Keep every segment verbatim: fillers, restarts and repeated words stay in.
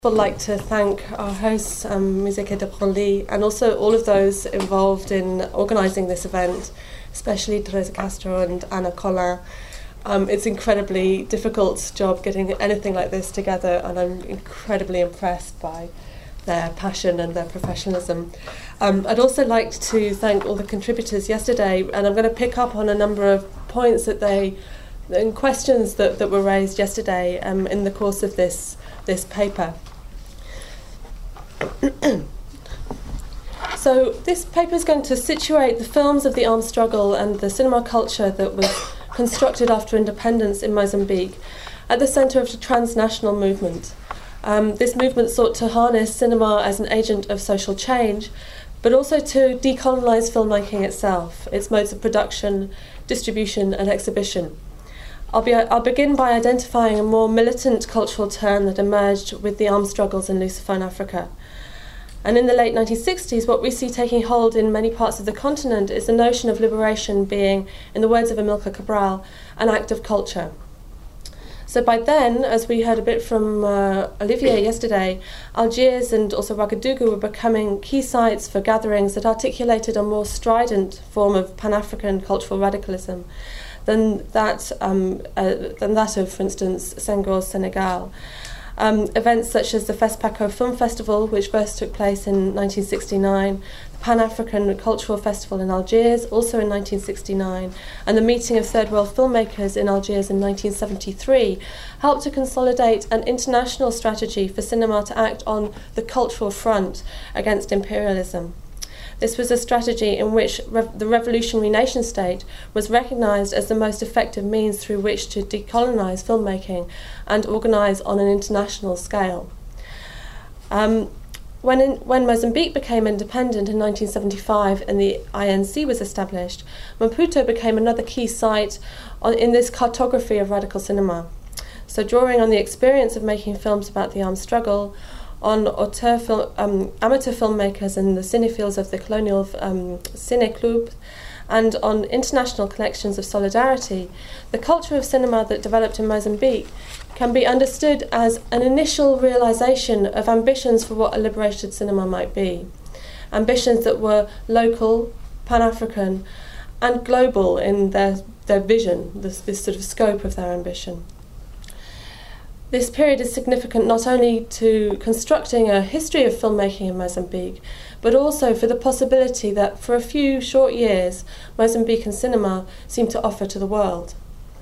I would like to thank our hosts, um, Museke de Branly, and also all of those involved in organising this event, especially Teresa Castro and Anna Collin. Um, it's an incredibly difficult job getting anything like this together, and I'm incredibly impressed by their passion and their professionalism. Um, I'd also like to thank all the contributors yesterday, and I'm going to pick up on a number of points that they, and questions that, that were raised yesterday um, in the course of this, this paper. So this paper is going to situate the films of the armed struggle and the cinema culture that was constructed after independence in Mozambique at the centre of a transnational movement. Um, this movement sought to harness cinema as an agent of social change, but also to decolonise filmmaking itself, its modes of production, distribution and exhibition. I'll, be, I'll begin by identifying a more militant cultural turn that emerged with the armed struggles in Lusophone Africa. And in the late nineteen sixties, what we see taking hold in many parts of the continent is the notion of liberation being, in the words of Amilcar Cabral, an act of culture. So by then, as we heard a bit from uh, Olivier yesterday, Algiers and also Ouagadougou were becoming key sites for gatherings that articulated a more strident form of Pan-African cultural radicalism than that, um, uh, than that of, for instance, Senghor's Senegal. Um, events such as the FESPACO Film Festival, which first took place in nineteen sixty-nine, the Pan-African Cultural Festival in Algiers, also in nineteen sixty-nine, and the meeting of Third World filmmakers in Algiers in nineteen seventy-three, helped to consolidate an international strategy for cinema to act on the cultural front against imperialism. This was a strategy in which rev- the revolutionary nation state was recognised as the most effective means through which to decolonise filmmaking and organise on an international scale. Um, when, in, when Mozambique became independent in nineteen seventy-five and the I N C was established, Maputo became another key site on, in this cartography of radical cinema. So drawing on the experience of making films about the armed struggle, on auteur film, um, amateur filmmakers and the cinephiles of the colonial um, Cine Club, and on international collections of solidarity, the culture of cinema that developed in Mozambique can be understood as an initial realisation of ambitions for what a liberated cinema might be. Ambitions that were local, Pan-African, and global in their, their vision, this, this sort of scope of their ambition. This period is significant not only to constructing a history of filmmaking in Mozambique, but also for the possibility that for a few short years, Mozambican cinema seemed to offer to the world.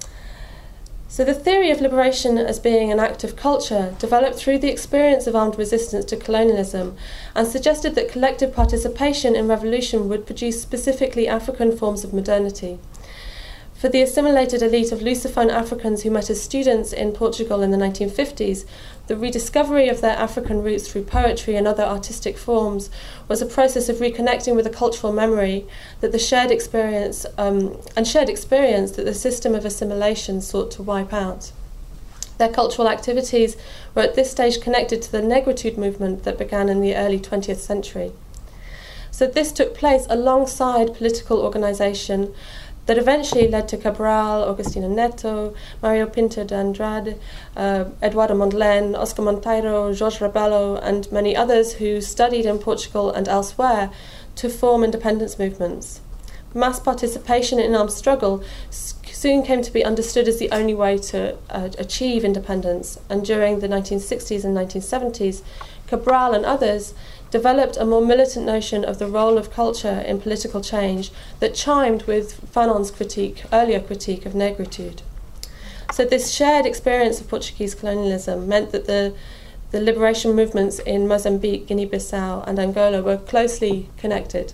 So the theory of liberation as being an act of culture developed through the experience of armed resistance to colonialism and suggested that collective participation in revolution would produce specifically African forms of modernity. For the assimilated elite of Lusophone Africans who met as students in Portugal in the nineteen fifties, the rediscovery of their African roots through poetry and other artistic forms was a process of reconnecting with a cultural memory that the shared experience um, and shared experience that the system of assimilation sought to wipe out. Their cultural activities were at this stage connected to the Negritude movement that began in the early twentieth century. So this took place alongside political organisation that eventually led to Cabral, Agostinho Neto, Mario Pinto de Andrade, uh, Eduardo Mondlane, Oscar Monteiro, Jorge Rebelo, and many others who studied in Portugal and elsewhere to form independence movements. Mass participation in armed struggle soon came to be understood as the only way to uh, achieve independence, and during the nineteen sixties and nineteen seventies, Cabral and others developed a more militant notion of the role of culture in political change that chimed with Fanon's critique, earlier critique of negritude. So this shared experience of Portuguese colonialism meant that the, the liberation movements in Mozambique, Guinea-Bissau and Angola were closely connected.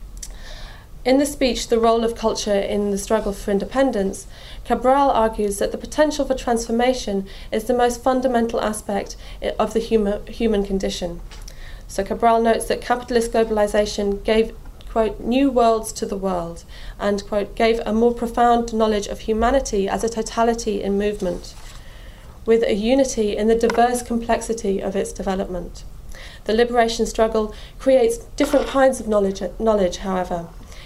In the speech, The Role of Culture in the Struggle for Independence, Cabral argues that the potential for transformation is the most fundamental aspect of the human, human condition. So Cabral notes that capitalist globalization gave, quote, new worlds to the world and, quote, gave a more profound knowledge of humanity as a totality in movement, with a unity in the diverse complexity of its development. The liberation struggle creates different kinds of knowledge, knowledge, however.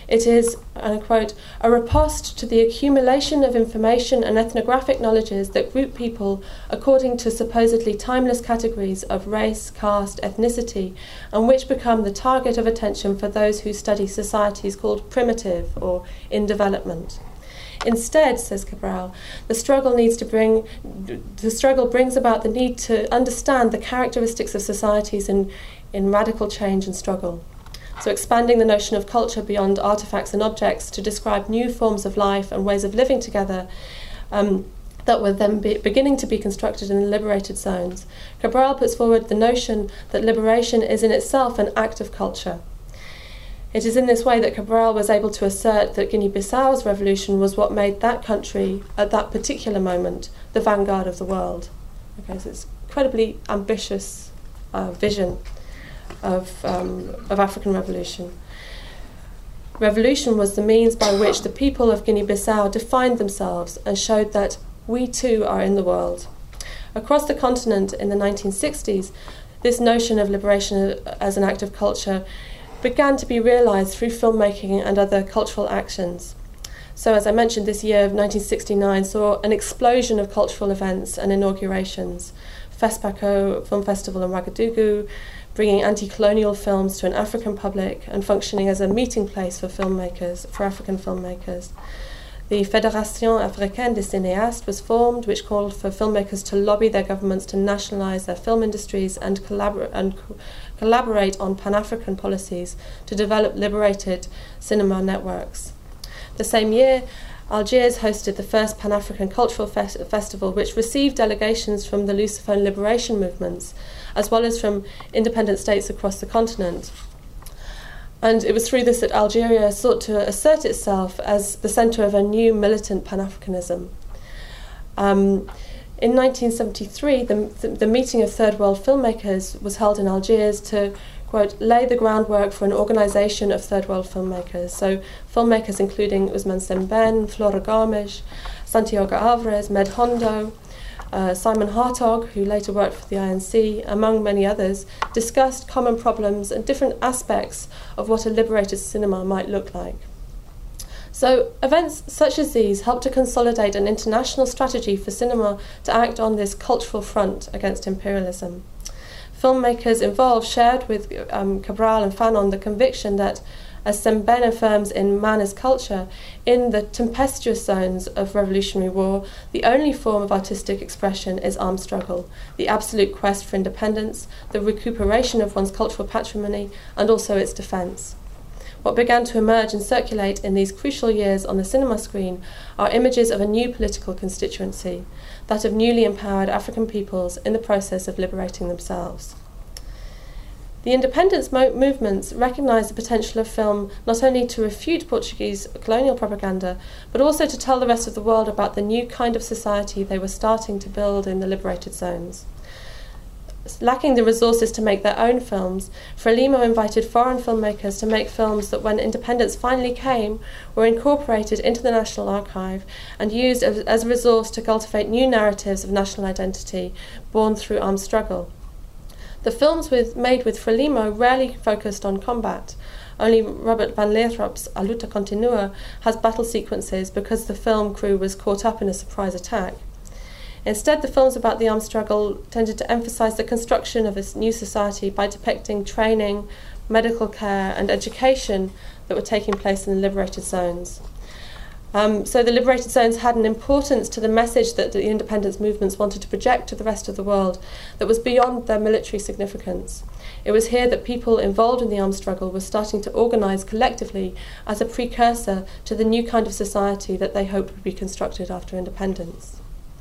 It is, and I quote, a riposte to the accumulation of information and ethnographic knowledges that group people according to supposedly timeless categories of race, caste, ethnicity, and which become the target of attention for those who study societies called primitive or in development. Instead, says Cabral, the struggle needs to bring the struggle brings about the need to understand the characteristics of societies in, in radical change and struggle. So expanding the notion of culture beyond artifacts and objects to describe new forms of life and ways of living together um, that were then be beginning to be constructed in the liberated zones. Cabral puts forward the notion that liberation is in itself an act of culture. It is in this way that Cabral was able to assert that Guinea-Bissau's revolution was what made that country, at that particular moment, the vanguard of the world. Okay, so it's incredibly ambitious uh, vision Of, um, of African revolution. Revolution was the means by which the people of Guinea-Bissau defined themselves and showed that we too are in the world. Across the continent in the nineteen sixties, this notion of liberation as an act of culture began to be realised through filmmaking and other cultural actions. So, as I mentioned, this year of nineteen sixty-nine saw an explosion of cultural events and inaugurations. FESPACO Film Festival in Ouagadougou, bringing anti-colonial films to an African public and functioning as a meeting place for filmmakers, for African filmmakers. The Fédération Africaine des Cinéastes was formed, which called for filmmakers to lobby their governments to nationalise their film industries and, collabor and co collaborate on Pan-African policies to develop liberated cinema networks. The same year, Algiers hosted the first Pan-African Cultural Fes Festival, which received delegations from the Lusophone liberation movements, as well as from independent states across the continent. And it was through this that Algeria sought to assert itself as the centre of a new militant Pan-Africanism. Um, in nineteen seventy-three, the, the, the meeting of Third World filmmakers was held in Algiers to, quote, lay the groundwork for an organisation of Third World filmmakers. So filmmakers including Ousmane Sembène, Flora Gomes, Santiago Alvarez, Med Hondo, uh, Simon Hartog, who later worked for the I N C, among many others, discussed common problems and different aspects of what a liberated cinema might look like. So events such as these help to consolidate an international strategy for cinema to act on this cultural front against imperialism. Filmmakers involved shared with um, Cabral and Fanon the conviction that, as Sembène affirms in Man is Culture, in the tempestuous zones of revolutionary war, the only form of artistic expression is armed struggle, the absolute quest for independence, the recuperation of one's cultural patrimony, and also its defence. What began to emerge and circulate in these crucial years on the cinema screen are images of a new political constituency, that of newly empowered African peoples in the process of liberating themselves. The independence mo movements recognised the potential of film not only to refute Portuguese colonial propaganda, but also to tell the rest of the world about the new kind of society they were starting to build in the liberated zones. Lacking the resources to make their own films, Frelimo invited foreign filmmakers to make films that, when independence finally came, were incorporated into the National Archive and used as, as a resource to cultivate new narratives of national identity born through armed struggle. The films with, made with Frelimo rarely focused on combat. Only Robert van Leertrop's A Luta Continua has battle sequences because the film crew was caught up in a surprise attack. Instead, the films about the armed struggle tended to emphasise the construction of this new society by depicting training, medical care and education that were taking place in the liberated zones. Um, so the liberated zones had an importance to the message that the independence movements wanted to project to the rest of the world that was beyond their military significance. It was here that people involved in the armed struggle were starting to organise collectively as a precursor to the new kind of society that they hoped would be constructed after independence.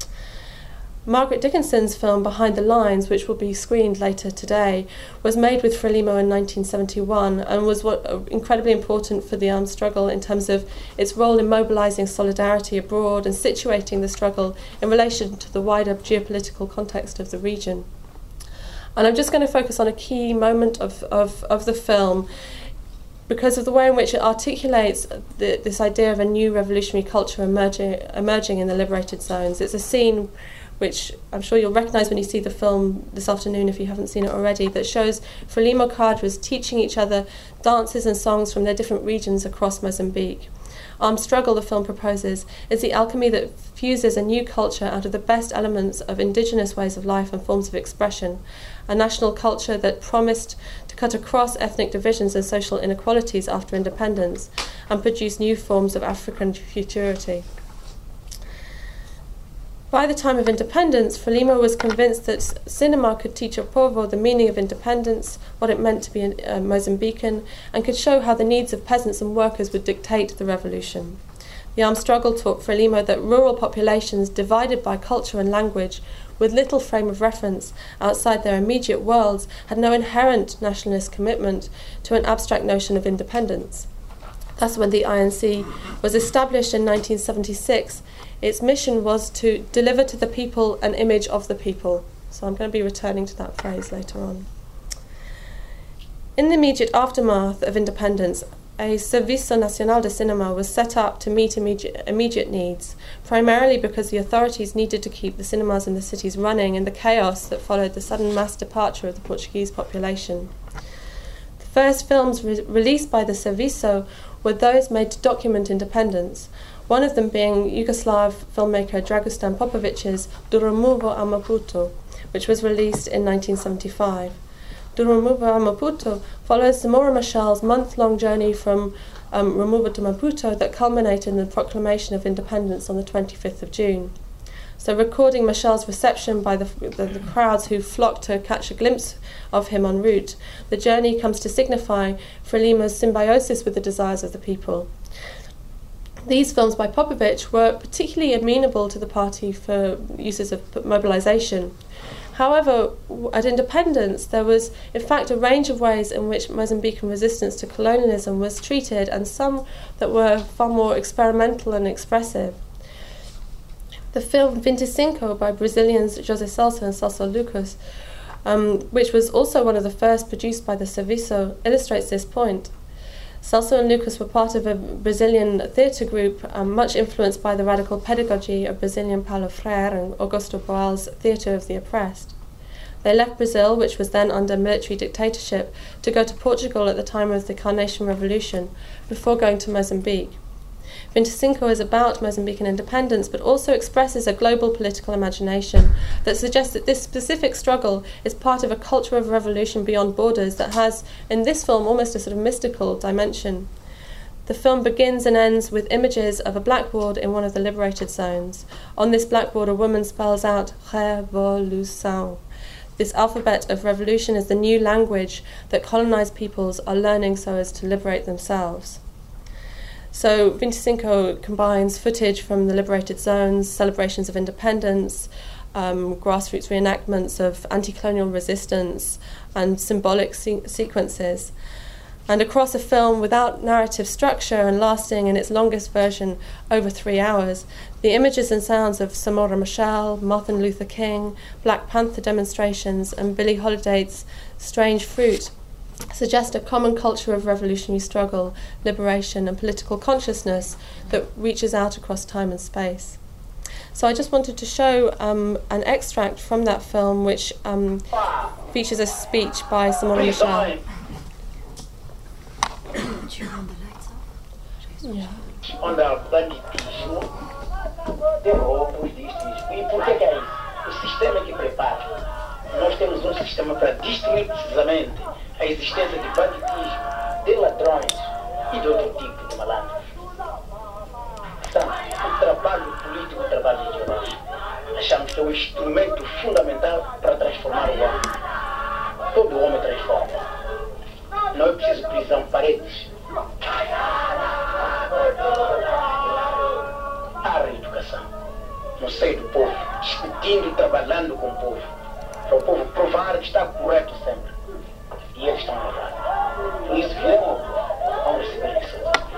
Margaret Dickinson's film Behind the Lines, which will be screened later today, was made with Frelimo in nineteen seventy-one and was what, uh, incredibly important for the armed struggle in terms of its role in mobilising solidarity abroad and situating the struggle in relation to the wider geopolitical context of the region. And I'm just going to focus on a key moment of, of, of the film because of the way in which it articulates the, this idea of a new revolutionary culture emerging, emerging in the liberated zones. It's a scene which I'm sure you'll recognise when you see the film this afternoon if you haven't seen it already, that shows Frelimo cadres teaching each other dances and songs from their different regions across Mozambique. Armed Struggle, the film proposes, is the alchemy that fuses a new culture out of the best elements of indigenous ways of life and forms of expression, a national culture that promised to cut across ethnic divisions and social inequalities after independence and produce new forms of African futurity. By the time of independence, Frelimo was convinced that cinema could teach a povo the meaning of independence, what it meant to be a Mozambican, and could show how the needs of peasants and workers would dictate the revolution. The Armed Struggle taught Frelimo that rural populations divided by culture and language, with little frame of reference outside their immediate worlds, had no inherent nationalist commitment to an abstract notion of independence. Thus, when the I N C was established in nineteen seventy-six, its mission was to deliver to the people an image of the people. So I'm going to be returning to that phrase later on. In the immediate aftermath of independence, a Serviço Nacional de Cinema was set up to meet immediate, immediate needs, primarily because the authorities needed to keep the cinemas in the cities running in the chaos that followed the sudden mass departure of the Portuguese population. The first films re- released by the Serviço were those made to document independence, one of them being Yugoslav filmmaker Dragostan Popovic's Do Removo a Maputo, which was released in nineteen seventy-five. Do Removo a Maputo follows Zamora Machal's month-long journey from um, Removo to Maputo that culminated in the proclamation of independence on the twenty-fifth of June. So recording Machal's reception by the, the, the crowds who flocked to catch a glimpse of him en route, the journey comes to signify Frelimo's symbiosis with the desires of the people. These films by Popovic were particularly amenable to the party for uses of mobilization. However, at independence, there was in fact a range of ways in which Mozambican resistance to colonialism was treated, and some that were far more experimental and expressive. The film twenty-five by Brazilians José Celso and Celso Lucas, um, which was also one of the first produced by the Serviço, illustrates this point. Celso and Lucas were part of a Brazilian theatre group um, much influenced by the radical pedagogy of Brazilian Paulo Freire and Augusto Boal's Theatre of the Oppressed. They left Brazil, which was then under military dictatorship, to go to Portugal at the time of the Carnation Revolution, before going to Mozambique. twenty-five is about Mozambican independence, but also expresses a global political imagination that suggests that this specific struggle is part of a culture of revolution beyond borders that has, in this film, almost a sort of mystical dimension. The film begins and ends with images of a blackboard in one of the liberated zones. On this blackboard, a woman spells out Revolução. This alphabet of revolution is the new language that colonized peoples are learning so as to liberate themselves. So twenty-five combines footage from the liberated zones, celebrations of independence, um, grassroots reenactments of anti-colonial resistance, and symbolic se- sequences. And across a film without narrative structure and lasting in its longest version over three hours, the images and sounds of Samora Machel, Martin Luther King, Black Panther demonstrations, and Billie Holiday's Strange Fruit suggest a common culture of revolutionary struggle, liberation, and political consciousness that reaches out across time and space. So I just wanted to show um, an extract from that film, which um, features a speech by Samora Machel. Yeah. Onde há banditismo, de roubos, disto, disto. E por que é isso? O sistema que prepara. Nós temos um sistema para destruir precisamente a existência de banditismo, de ladrões e de outro tipo de malandros. Portanto, o trabalho político, o trabalho ideológico, achamos que é um instrumento fundamental para transformar o homem. Todo homem transforma. Não é preciso prisão, paredes. Há reeducação no seio do povo, discutindo e trabalhando com o povo, para o povo provar que está correto sempre. E eles estão errados. Por isso viemos ao receber isso.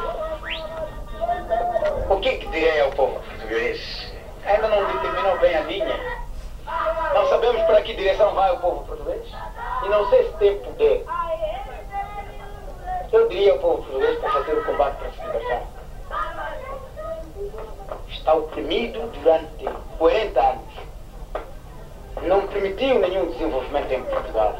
O que, que direi ao povo português? Ainda não determinou bem a linha. Não sabemos para que direção vai o povo português. E não sei se tem poder. Eu diria ao povo português para fazer o combate para se libertar. Está oprimido durante quarenta anos. permitiu nenhum desenvolvimento em Portugal.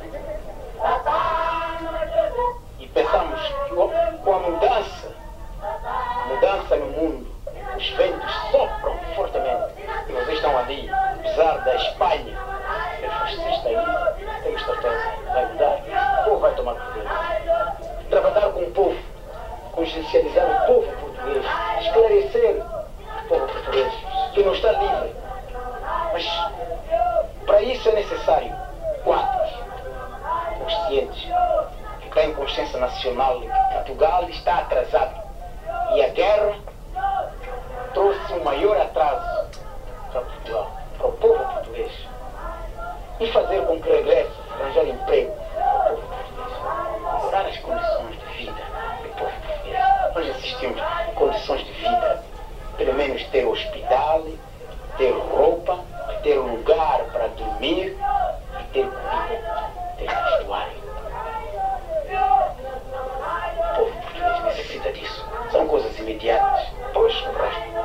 E pensamos que com a mudança, mudança no mundo, os ventos sopram fortemente. E vocês estão ali, apesar da Espanha ser fascista aí, temos certeza, vai mudar. O povo vai tomar poder. Trabalhar com o povo, consciencializar o povo português, esclarecer o povo português, que não está livre. Mas para isso é necessário quadros conscientes, que têm consciência nacional de que Portugal está atrasado. E a guerra trouxe um maior atraso para Portugal, para o povo português. E fazer com que regresse, arranjar emprego para o povo português. Melhorar as condições de vida do povo português. Nós assistimos condições de vida, pelo menos ter hospital, ter roupa, ter lugar para dormir e ter comida, ter vestuário. O povo português necessita disso. São coisas imediatas. Pois o resto.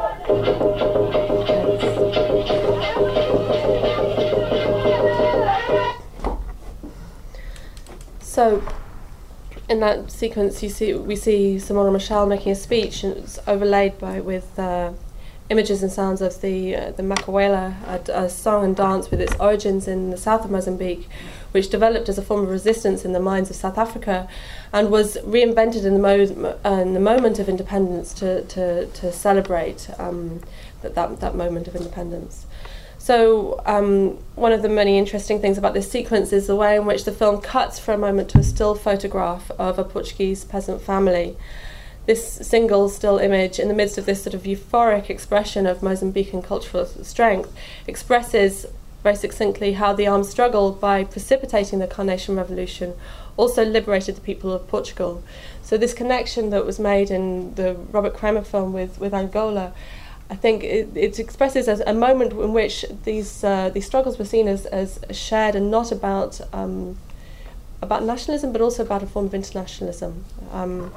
So, in that sequence, you see we see Samora Machel making a speech, and it's overlaid by with uh, images and sounds of the uh, the Macahuela, a, a song and dance with its origins in the south of Mozambique, which developed as a form of resistance in the mines of South Africa, and was reinvented in the, mo- uh, in the moment of independence to to, to celebrate um, that, that that moment of independence. So um, one of the many interesting things about this sequence is the way in which the film cuts for a moment to a still photograph of a Portuguese peasant family. This single still image, in the midst of this sort of euphoric expression of Mozambican cultural strength, expresses very succinctly how the armed struggle, by precipitating the Carnation Revolution, also liberated the people of Portugal. So this connection that was made in the Robert Kramer film with, with Angola, I think it, it expresses as a moment in which these uh, these struggles were seen as, as shared and not about um, about nationalism, but also about a form of internationalism. Um,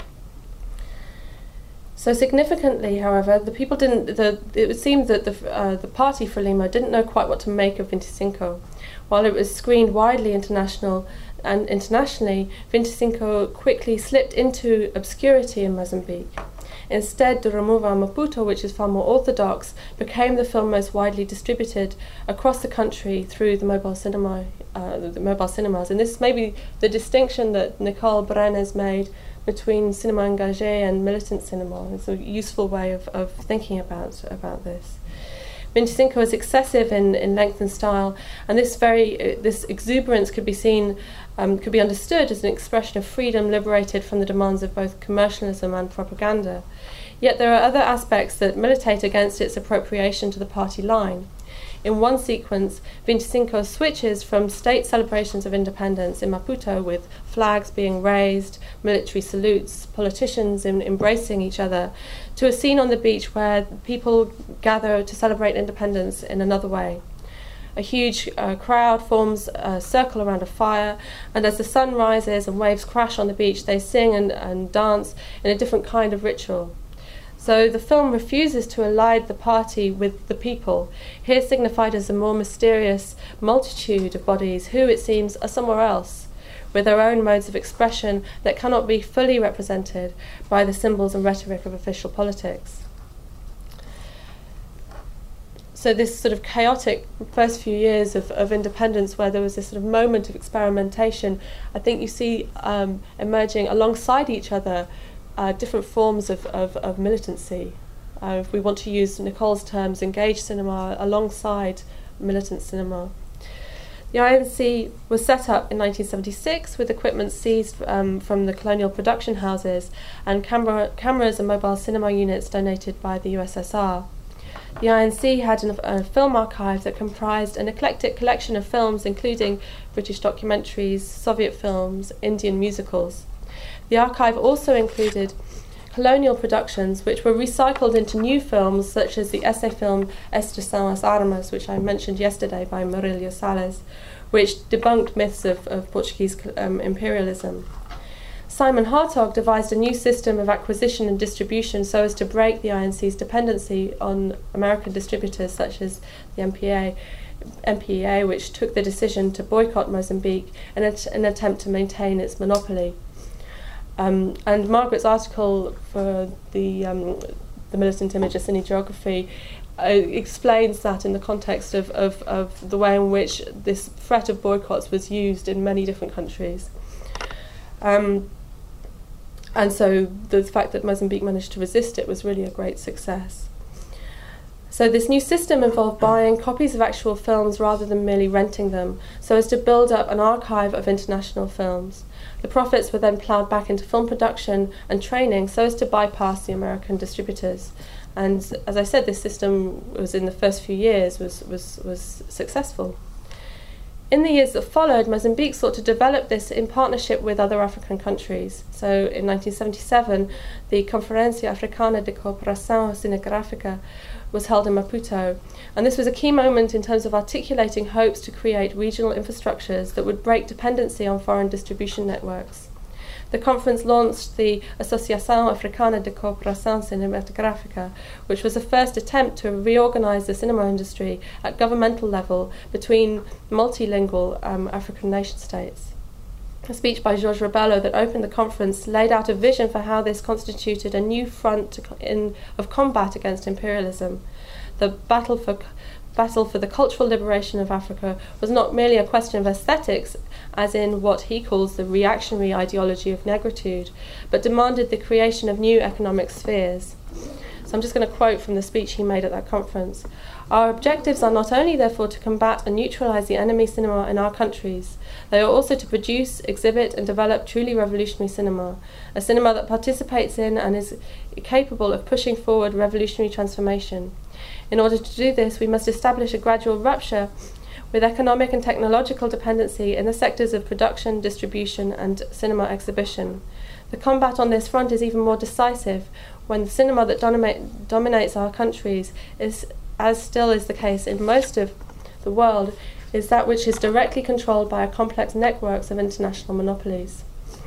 so significantly, however, the people didn't. The, it seemed that the uh, the party Frelimo didn't know quite what to make of twenty-cinco. While it was screened widely international and internationally, twenty-cinco quickly slipped into obscurity in Mozambique. Instead, De Removal Maputo, which is far more orthodox, became the film most widely distributed across the country through the mobile cinema, uh, the mobile cinemas. And this may be the distinction that Nicole Brenes made between cinema engagé and militant cinema. It's a useful way of, of thinking about about this. twenty-cinco is excessive in, in length and style, and this very uh, this exuberance could be seen, um, could be understood as an expression of freedom liberated from the demands of both commercialism and propaganda. Yet there are other aspects that militate against its appropriation to the party line. In one sequence, twenty-cinco switches from state celebrations of independence in Maputo, with flags being raised, military salutes, politicians in embracing each other, to a scene on the beach where people gather to celebrate independence in another way. A huge uh, crowd forms a circle around a fire, and as the sun rises and waves crash on the beach, they sing and, and dance in a different kind of ritual. So the film refuses to ally the party with the people, here signified as a more mysterious multitude of bodies who, it seems, are somewhere else, with their own modes of expression that cannot be fully represented by the symbols and rhetoric of official politics. So this sort of chaotic first few years of, of independence, where there was this sort of moment of experimentation, I think you see um, emerging alongside each other Uh, different forms of, of, of militancy. Uh, if we want to use Nicole's terms, engaged cinema alongside militant cinema. The I N C was set up in nineteen seventy-six with equipment seized um, from the colonial production houses and camera, cameras and mobile cinema units donated by the U S S R. The I N C had an, a film archive that comprised an eclectic collection of films, including British documentaries, Soviet films, Indian musicals. The archive also included colonial productions which were recycled into new films, such as the essay film Estas são as armas, which I mentioned yesterday, by Murillo Salles, which debunked myths of, of Portuguese um, imperialism. Simon Hartog devised a new system of acquisition and distribution so as to break the I N C's dependency on American distributors such as the M P A, M P E A, which took the decision to boycott Mozambique in an at- attempt to maintain its monopoly. Um, and Margaret's article for the, um, the Militant Image of Cine Geography uh, explains that in the context of, of, of the way in which this threat of boycotts was used in many different countries. Um, and so the fact that Mozambique managed to resist it was really a great success. So this new system involved buying copies of actual films rather than merely renting them, so as to build up an archive of international films. The profits were then ploughed back into film production and training so as to bypass the American distributors. And as I said, this system was in the first few years was, was, was successful. In the years that followed, Mozambique sought to develop this in partnership with other African countries. So in nineteen seventy-seven, the Conferência Africana de Cooperação Cinematográfica was held in Maputo, and this was a key moment in terms of articulating hopes to create regional infrastructures that would break dependency on foreign distribution networks. The conference launched the Associação Africana de Cooperação Cinematográfica, which was the first attempt to reorganize the cinema industry at governmental level between multilingual um, African nation-states. A speech by Jorge Rebelo that opened the conference laid out a vision for how this constituted a new front to co- in, of combat against imperialism. The battle for battle for the cultural liberation of Africa was not merely a question of aesthetics, as in what he calls the reactionary ideology of negritude, but demanded the creation of new economic spheres. So I'm just going to quote from the speech he made at that conference. Our objectives are not only, therefore, to combat and neutralise the enemy cinema in our countries, they are also to produce, exhibit and develop truly revolutionary cinema, a cinema that participates in and is capable of pushing forward revolutionary transformation. In order to do this, we must establish a gradual rupture with economic and technological dependency in the sectors of production, distribution and cinema exhibition. The combat on this front is even more decisive when the cinema that dominate, dominates our countries is, as still is the case in most of the world, is that which is directly controlled by a complex networks of international monopolies.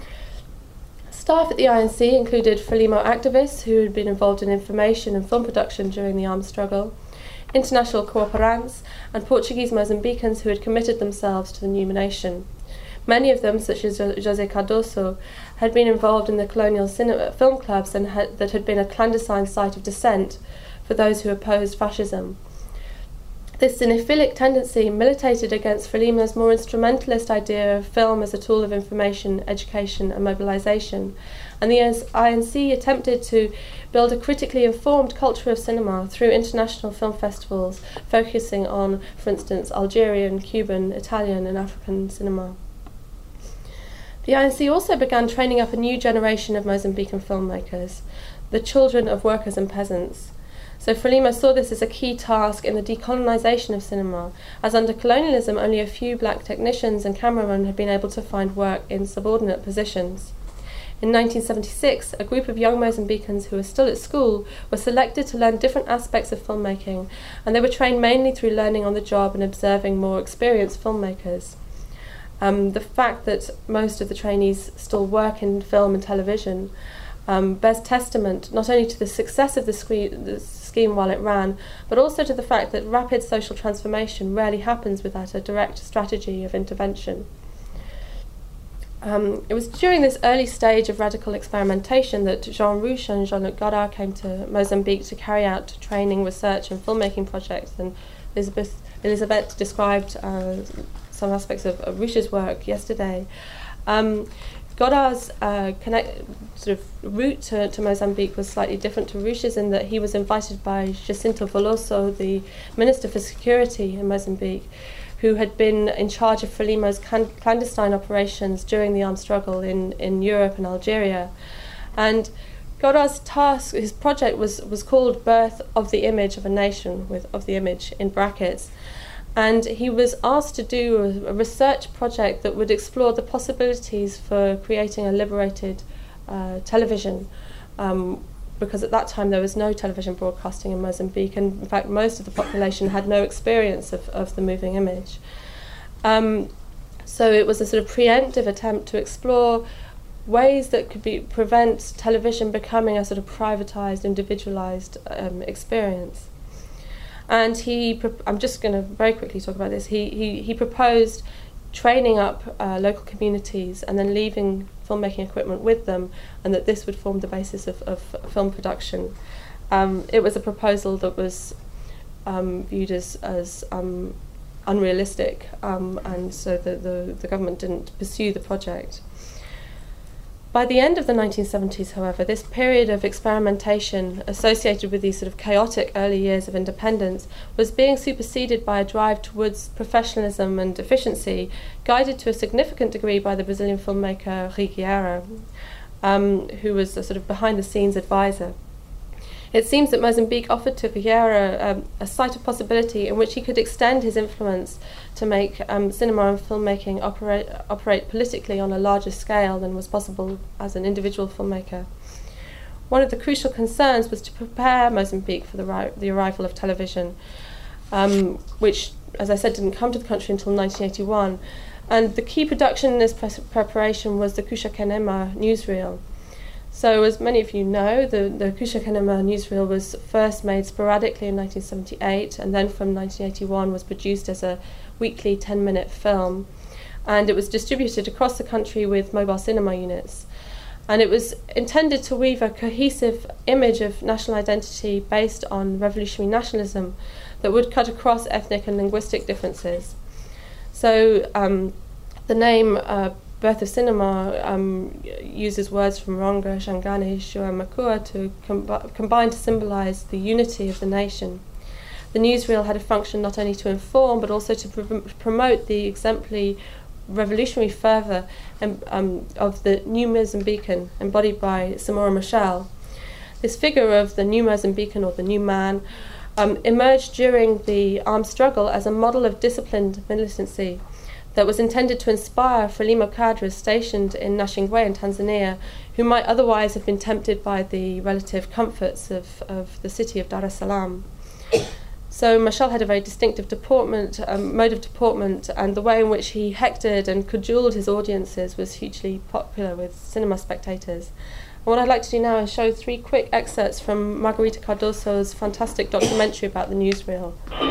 Staff at the I N C included Frelimo activists who had been involved in information and film production during the armed struggle, international cooperants, and Portuguese Mozambicans who had committed themselves to the new nation. Many of them, such as José Cardoso, had been involved in the colonial cinema, film clubs and had, that had been a clandestine site of dissent for those who opposed fascism. This cinephilic tendency militated against Frelimo's more instrumentalist idea of film as a tool of information, education and mobilisation, and the I N C attempted to build a critically informed culture of cinema through international film festivals, focusing on, for instance, Algerian, Cuban, Italian and African cinema. The I N C also began training up a new generation of Mozambican filmmakers, the children of workers and peasants. So Frelimo saw this as a key task in the decolonisation of cinema, as under colonialism only a few black technicians and cameramen had been able to find work in subordinate positions. In nineteen seventy-six, a group of young Mozambicans who were still at school were selected to learn different aspects of filmmaking, and they were trained mainly through learning on the job and observing more experienced filmmakers. Um, the fact that most of the trainees still work in film and television um, bears testament not only to the success of the, screen, the scheme while it ran, but also to the fact that rapid social transformation rarely happens without a direct strategy of intervention. Um, it was during this early stage of radical experimentation that Jean Rouch and Jean-Luc Godard came to Mozambique to carry out training, research and filmmaking projects, and Elizabeth, Elizabeth described uh, some aspects of, of Rouch's work yesterday. Um, Godard's uh, connect, sort of route to, to Mozambique was slightly different to Rouch's in that he was invited by Jacinto Veloso, the Minister for Security in Mozambique, who had been in charge of Frelimo's can- clandestine operations during the armed struggle in, in Europe and Algeria. And Godard's task, his project was, was called Birth of the Image of a Nation, with of the image in brackets. And he was asked to do a, a research project that would explore the possibilities for creating a liberated uh, television, um, because at that time there was no television broadcasting in Mozambique, and in fact most of the population had no experience of, of the moving image. Um, so it was a sort of preemptive attempt to explore ways that could be prevent television becoming a sort of privatised, individualised um, experience. And he, I'm just going to very quickly talk about this, he, he, he proposed training up uh, local communities and then leaving filmmaking equipment with them, and that this would form the basis of, of film production. Um, it was a proposal that was um, viewed as, as um, unrealistic, um, and so the, the, the government didn't pursue the project. By the end of the nineteen seventies, however, this period of experimentation associated with these sort of chaotic early years of independence was being superseded by a drive towards professionalism and efficiency, guided to a significant degree by the Brazilian filmmaker Rigueira, um, who was a sort of behind-the-scenes advisor. It seems that Mozambique offered to Vieira um, a site of possibility in which he could extend his influence to make um, cinema and filmmaking operate, operate politically on a larger scale than was possible as an individual filmmaker. One of the crucial concerns was to prepare Mozambique for the, ri the arrival of television, um, which, as I said, didn't come to the country until nineteen eighty-one. And the key production in this pre preparation was the Kusha Kenema newsreel. So, as many of you know, the, the Kusha Kenema newsreel was first made sporadically in nineteen seventy-eight, and then from nineteen eighty-one was produced as a weekly ten-minute film. And it was distributed across the country with mobile cinema units. And it was intended to weave a cohesive image of national identity based on revolutionary nationalism that would cut across ethnic and linguistic differences. So, um, the name uh, Birth of Cinema um, uses words from Ronga, Shangani, Shua, Makua to com combine to symbolise the unity of the nation. The newsreel had a function not only to inform but also to pr promote the exemplary revolutionary fervour um, um, of the New Mozambican, embodied by Samora Machel. This figure of the New Mozambican, or the New Man, um, emerged during the armed struggle as a model of disciplined militancy that was intended to inspire Frelimo cadres stationed in Nashingwe in Tanzania, who might otherwise have been tempted by the relative comforts of, of the city of Dar es Salaam. So Machel had a very distinctive deportment, um, mode of deportment, and the way in which he hectored and cajoled his audiences was hugely popular with cinema spectators. And what I'd like to do now is show three quick excerpts from Margarita Cardoso's fantastic documentary about the newsreel.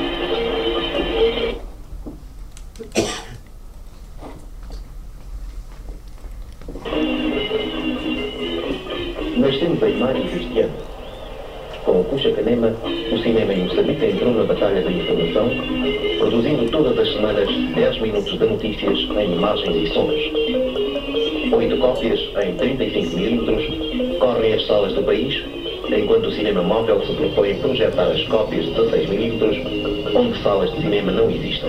Nós temos a imagem deste ano. Com o Kusha Kenema, o cinema em Moçambique entrou na batalha da informação, produzindo todas as semanas dez minutos de notícias em imagens e sons. Oito cópias em trinta e cinco milímetros correm as salas do país, enquanto o cinema móvel se propõe projetar as cópias de dezesseis milímetros, onde salas de cinema não existem.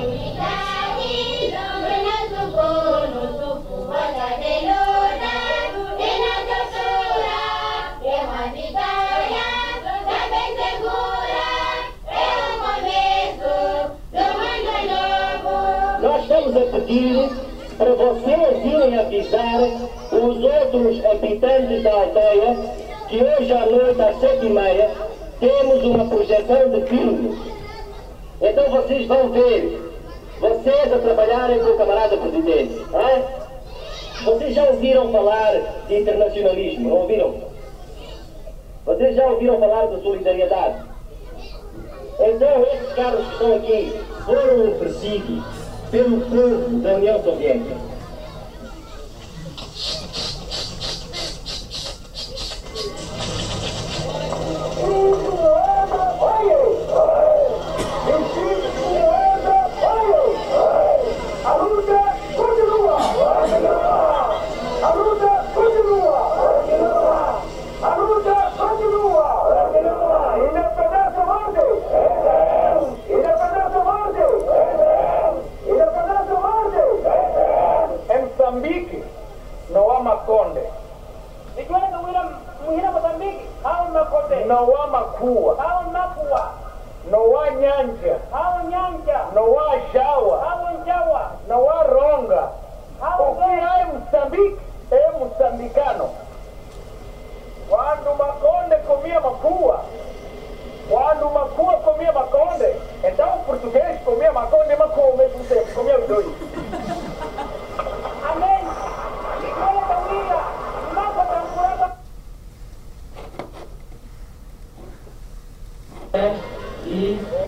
Estamos a pedir para vocês irem avisar os outros habitantes da aldeia que hoje à noite às sete e meia temos uma projeção de filmes. Então vocês vão ver, vocês a trabalharem com o camarada presidente. Hein? Vocês já ouviram falar de internacionalismo, não ouviram? Vocês já ouviram falar de solidariedade? Então esses caras que estão aqui foram oferecidos pelo povo da União Soviética. A luta continua! A luta continua! A luta continua! Independência morte! Independência morte! Independência morte! Em Moçambique não há Maconde. Não há Macua. Não há Nhanja. Não há Jawa. Não há Ronga. O que há em Moçambique é moçambicano. Quando Maconde comia Macua, quando Macua comia Maconde, então o português comia Maconde e Macua ao mesmo tempo, comia os dois. Amém. E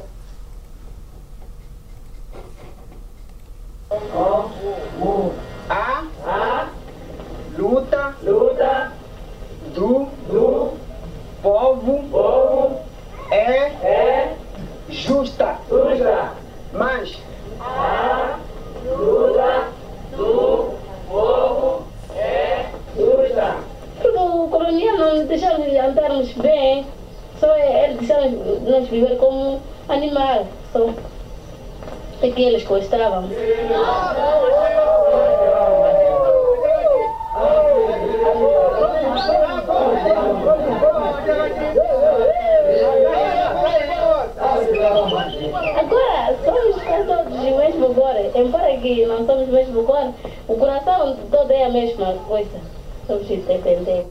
deixamos de andarmos bem, só eles deixamos nós viver como animais, só aqueles que gostavam. Agora somos quase todos o mesmo agora, embora que não somos o mesmo agora, o coração todo é a mesma coisa, somos independentes.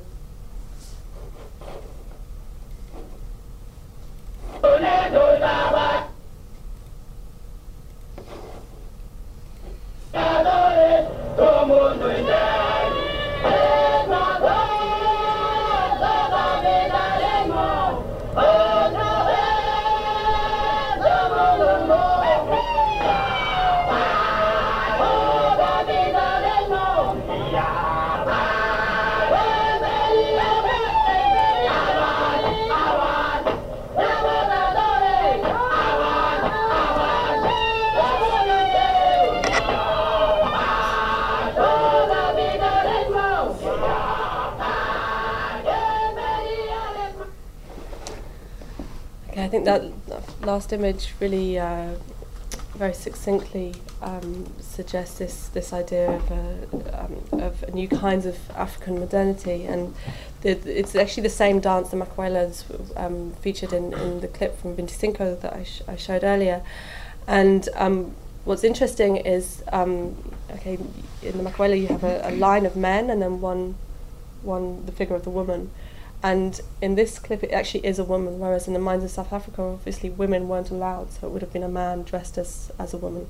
I think that last image really uh, very succinctly um, suggests this this idea of a, um, of new kinds of African modernity, and the, it's actually the same dance, the macahuelas, um, featured in, in the clip from twenty-five that I, sh I showed earlier. And um, what's interesting is, um, okay, in the macahuela you have a, a line of men and then one, one the figure of the woman. And in this clip it actually is a woman, whereas in the mines of South Africa obviously women weren't allowed, so it would have been a man dressed as, as a woman.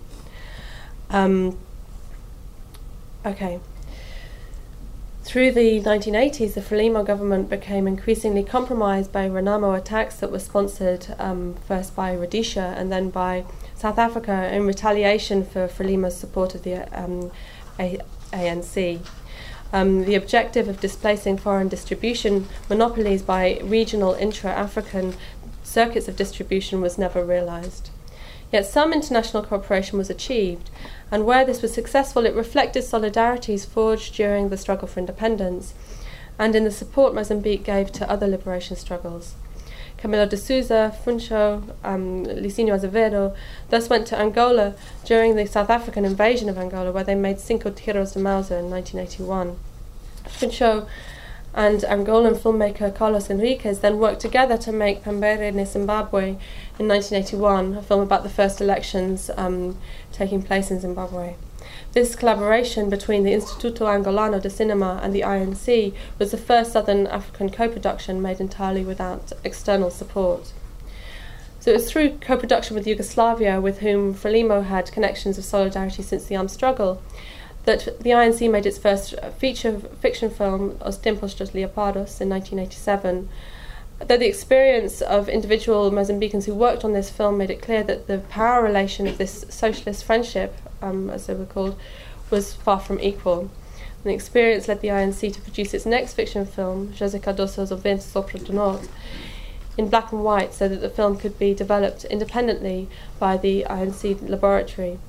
Um, okay. Through the nineteen eighties, the Frelimo government became increasingly compromised by Renamo attacks that were sponsored um, first by Rhodesia and then by South Africa in retaliation for Frelimo's support of the um, A N C. Um, the objective of displacing foreign distribution monopolies by regional intra-African circuits of distribution was never realised. Yet some international cooperation was achieved, and where this was successful it reflected solidarities forged during the struggle for independence and in the support Mozambique gave to other liberation struggles. Camilo de Souza, Funcho, um, Licinio Azevedo thus went to Angola during the South African invasion of Angola, where they made Cinco Tiros de Mauser in nineteen eighty-one. Funcho and Angolan filmmaker Carlos Enriquez then worked together to make Pambere ne Zimbabwe in nineteen eighty-one, a film about the first elections um, taking place in Zimbabwe. This collaboration between the Instituto Angolano de Cinema and the I N C was the first Southern African co-production made entirely without external support. So it was through co-production with Yugoslavia, with whom Frelimo had connections of solidarity since the armed struggle, that the I N C made its first feature fiction film, Os Tempos dos Leopardos, in nineteen eighty-seven. Though the experience of individual Mozambicans who worked on this film made it clear that the power relation of this socialist friendship, um, as they were called, was far from equal. And the experience led the I N C to produce its next fiction film, José Cardoso's O Vento Sopra do Norte, in black and white, so that the film could be developed independently by the I N C laboratory.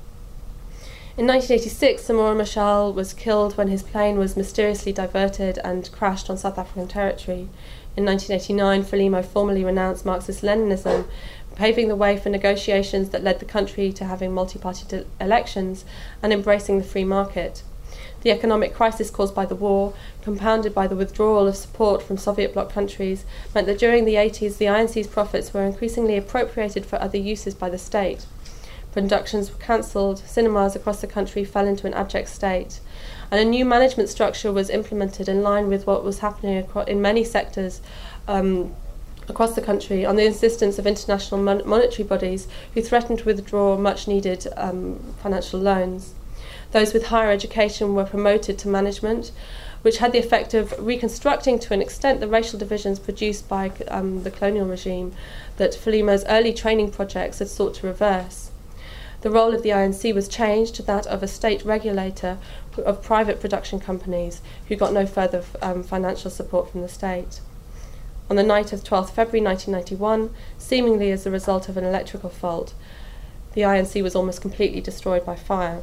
In nineteen eighty-six, Samora Machel was killed when his plane was mysteriously diverted and crashed on South African territory. In nineteen eighty-nine, Frelimo formally renounced Marxist-Leninism, paving the way for negotiations that led the country to having multi-party elections and embracing the free market. The economic crisis caused by the war, compounded by the withdrawal of support from Soviet bloc countries, meant that during the eighties the I N C's profits were increasingly appropriated for other uses by the state. Productions were cancelled, cinemas across the country fell into an abject state, and a new management structure was implemented in line with what was happening in many sectors um, across the country on the insistence of international mon monetary bodies who threatened to withdraw much-needed um, financial loans. Those with higher education were promoted to management, which had the effect of reconstructing to an extent the racial divisions produced by um, the colonial regime that Frelimo's early training projects had sought to reverse. The role of the I N C was changed to that of a state regulator of private production companies who got no further um, financial support from the state. On the night of twelfth February nineteen ninety-one, seemingly as a result of an electrical fault, the I N C was almost completely destroyed by fire.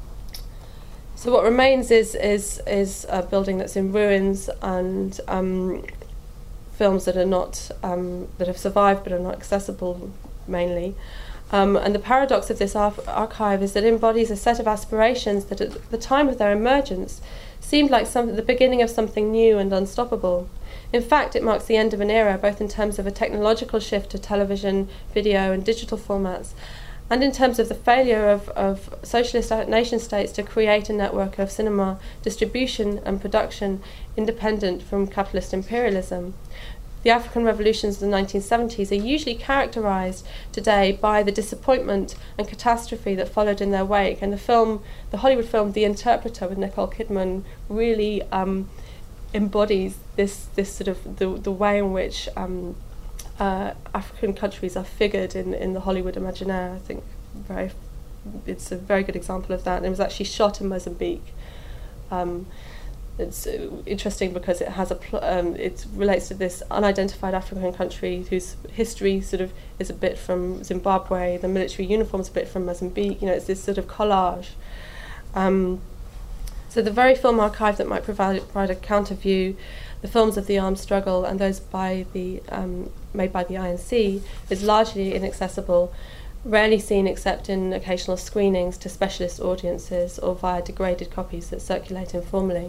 So what remains is, is, is a building that's in ruins, and um, films that are not um, that have survived but are not accessible mainly. Um, and the paradox of this ar- archive is that it embodies a set of aspirations that at the time of their emergence seemed like some, the beginning of something new and unstoppable. In fact, it marks the end of an era, both in terms of a technological shift to television, video and digital formats, and in terms of the failure of, of socialist nation states to create a network of cinema distribution and production independent from capitalist imperialism. The African revolutions of the nineteen seventies are usually characterised today by the disappointment and catastrophe that followed in their wake, and the film, the Hollywood film The Interpreter with Nicole Kidman, really um, embodies this this sort of the, the way in which um, uh, African countries are figured in, in the Hollywood imaginaire. I think very, it's a very good example of that, and it was actually shot in Mozambique. Um, It's uh, interesting because it has a pl- um, it relates to this unidentified African country whose history sort of is a bit from Zimbabwe. The military uniform's a bit from Mozambique. You know, it's this sort of collage. Um, so the very film archive that might provide, provide a counter view, the films of the armed struggle and those by the um, made by the I N C, is largely inaccessible, rarely seen except in occasional screenings to specialist audiences or via degraded copies that circulate informally.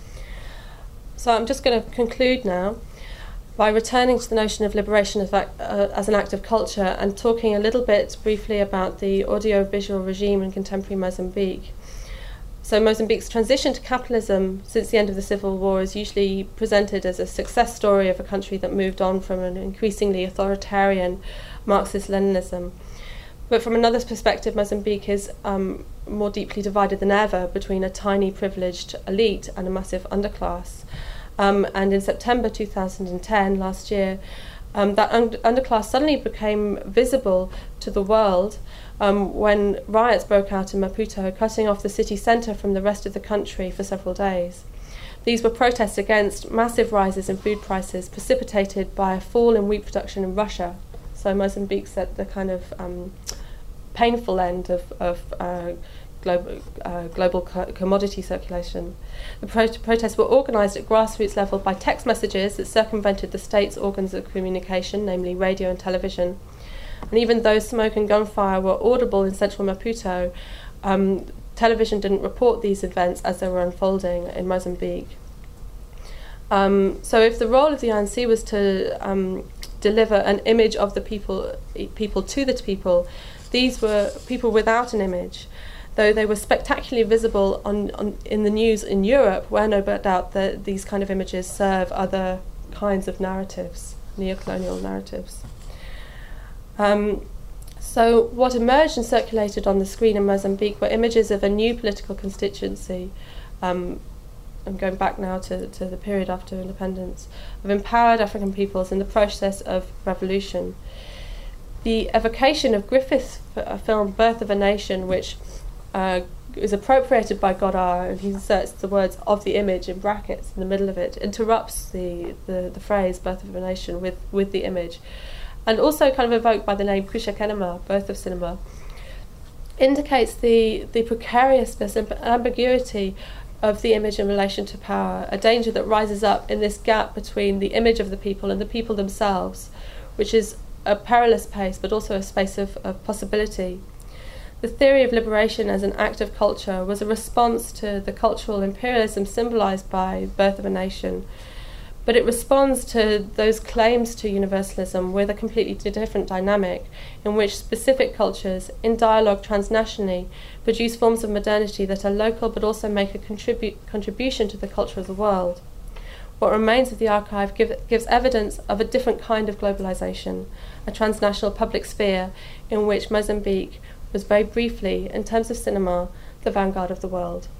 So I'm just going to conclude now by returning to the notion of liberation as, act, uh, as an act of culture and talking a little bit briefly about the audiovisual regime in contemporary Mozambique. So Mozambique's transition to capitalism since the end of the Civil War is usually presented as a success story of a country that moved on from an increasingly authoritarian Marxist-Leninism. But from another perspective, Mozambique is um, more deeply divided than ever between a tiny privileged elite and a massive underclass. Um, and in September two thousand ten, last year, um, that un- underclass suddenly became visible to the world um, when riots broke out in Maputo, cutting off the city centre from the rest of the country for several days. These were protests against massive rises in food prices precipitated by a fall in wheat production in Russia. So Mozambique's at the kind of um, painful end of, of uh, global, uh, global co- commodity circulation. The pro- protests were organised at grassroots level by text messages that circumvented the state's organs of communication, namely radio and television. And even though smoke and gunfire were audible in central Maputo, um, television didn't report these events as they were unfolding in Mozambique. Um, so if the role of the I N C was to um, deliver an image of the people people to the people, these were people without an image, though they were spectacularly visible on, on in the news in Europe, where no doubt that these kind of images serve other kinds of narratives, neocolonial narratives. Um, so what emerged and circulated on the screen in Mozambique were images of a new political constituency. Um, I'm going back now to, to the period after independence, of empowered African peoples in the process of revolution. The evocation of Griffith's f- film Birth of a Nation, which uh, is appropriated by Godard, and he inserts the words of the image in brackets in the middle of it, interrupts the, the, the phrase Birth of a Nation with, with the image, and also kind of evoked by the name Kusha Kenema, Birth of Cinema, indicates the, the precariousness and ambiguity of the image in relation to power, a danger that rises up in this gap between the image of the people and the people themselves, which is a perilous place but also a space of, of possibility. The theory of liberation as an act of culture was a response to the cultural imperialism symbolised by Birth of a Nation, but it responds to those claims to universalism with a completely different dynamic, in which specific cultures, in dialogue transnationally, produce forms of modernity that are local but also make a contribu- contribution to the culture of the world. What remains of the archive give, gives evidence of a different kind of globalisation, a transnational public sphere in which Mozambique was very briefly, in terms of cinema, the vanguard of the world.